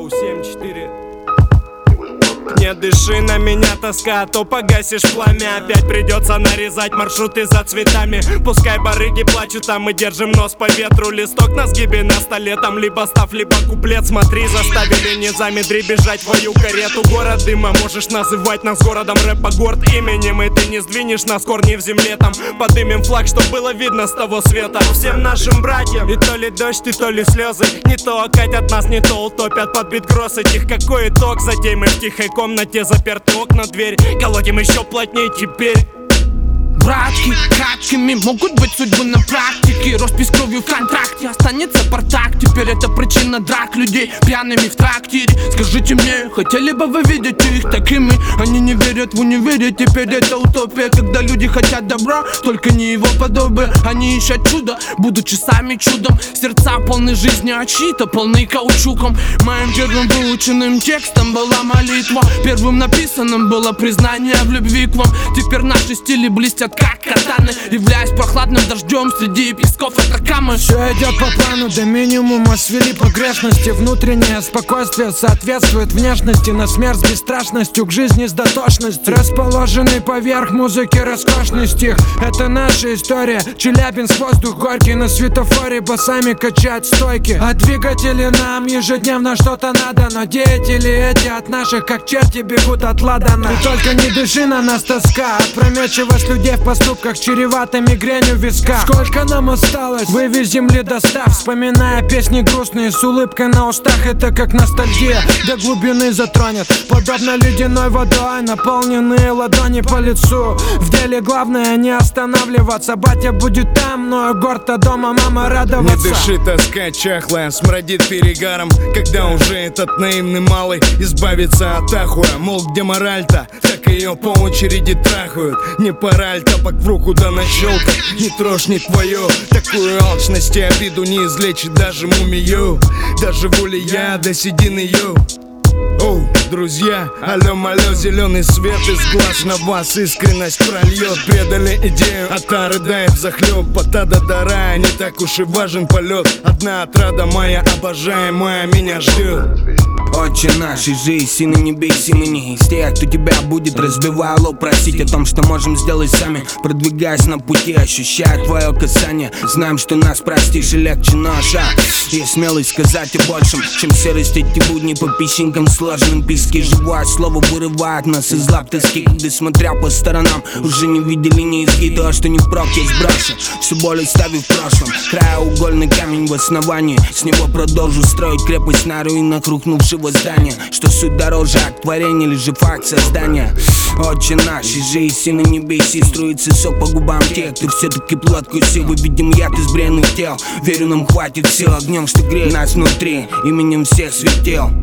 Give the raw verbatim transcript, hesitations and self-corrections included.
Вау, семь четыре. Не дыши на меня, тоска, а то погасишь пламя. Опять придется нарезать маршруты за цветами. Пускай барыги плачут, а мы держим нос по ветру. Листок на сгибе на столе, там либо став, либо куплет. Смотри, заставили низами дребезжать твою карету. Город дыма, можешь называть нас городом рэпа горд именем. И ты не сдвинешь нас корни в земле. Там подымем флаг, чтоб было видно с того света. Всем нашим братьям, и то ли дождь, и то ли слезы. Не то окатят нас, не то утопят под бит гроз этих. Какой итог, затем мы в тихой комнате, заперты окна, дверь, колотим еще плотнее теперь. Братки, краткими могут быть судьбы на практике. Роспись кровью в контракте, останется партак. Теперь это причина драк людей пьяными в трактире. Скажите мне, хотели бы вы видеть их такими? Они не верят в универе, теперь это утопия. Когда люди хотят добра, только не его подобие. Они ищут чудо, будучи сами чудом. Сердца полны жизни, а чьи-то полны каучуком. Моим первым выученным текстом была молитва. Первым написанным было признание в любви к вам. Теперь наши стили блестят как катаны, являясь прохладным дождем среди песков Атакамы. Все идет по плану, до минимума свели погрешности. Внутреннее спокойствие соответствует внешности. На смерть с бесстрашностью, к жизни с дотошностью. Расположенный поверх музыки роскошный стих. Это наша история, Челябинск, воздух горький. На светофоре басами качать стойки. А двигатели нам ежедневно что-то надо. Но деятели эти от наших как черти бегут от ладана. Ты только не дыши на нас, тоска. Опрометчивость людей в поступках чревато мигренью в висках. Сколько нам осталось? Вывезем ли достав? Вспоминая песни грустные с улыбкой на устах. Это как ностальгия до глубины затронет. Подобно ледяной водой, наполненные ладони по лицу. В деле главное не останавливаться. Батя будет там, но горд, а дома мама радоваться. Не дыши, тоска чахлая, смрадит перегаром. Когда уже этот наивный малый избавится от ахуя. Мол, где мораль-то? Так ее по очереди трахают. Не пора ли тапок в руку да нащелкать? Не трожь не твое. Такую алчность и обиду не излечит даже мумию. Даже воли я до седин ее. Оу, друзья, алло-малё, зеленый свет из глаз на вас искренность прольет. Предали идею, а та рыдает захлеб. Потада до рая, не так уж и важен полет. Одна отрада моя обожаемая меня ждет. Отче наш, и жизнь, сына не бейся, мы не из тех, кто тебя будет разбивая лоб, просить о том, что можем сделать сами, продвигаясь на пути, ощущая твое касание. Знаем, что нас простишь и легче наша. Есть смелость сказать о большем, чем серость эти будни по песчинкам сложным. Пески живое слово вырывает нас из лап тоски. Когда смотря по сторонам, уже не видели низги. То, что не впрок, есть брошен, все более ставив в прошлом. Краеугольный камень в основании, с него продолжу строить крепость на руинах рухнувшего здания. Что суть дороже от творения или же факт создания. Отче наш, и жизнь, сына не бейся. Струится сок по губам тех, кто все-таки плод кусил. Увидим яд из бренных тел. Верю, нам хватит сил огнем, что греет нас внутри, именем всех светил.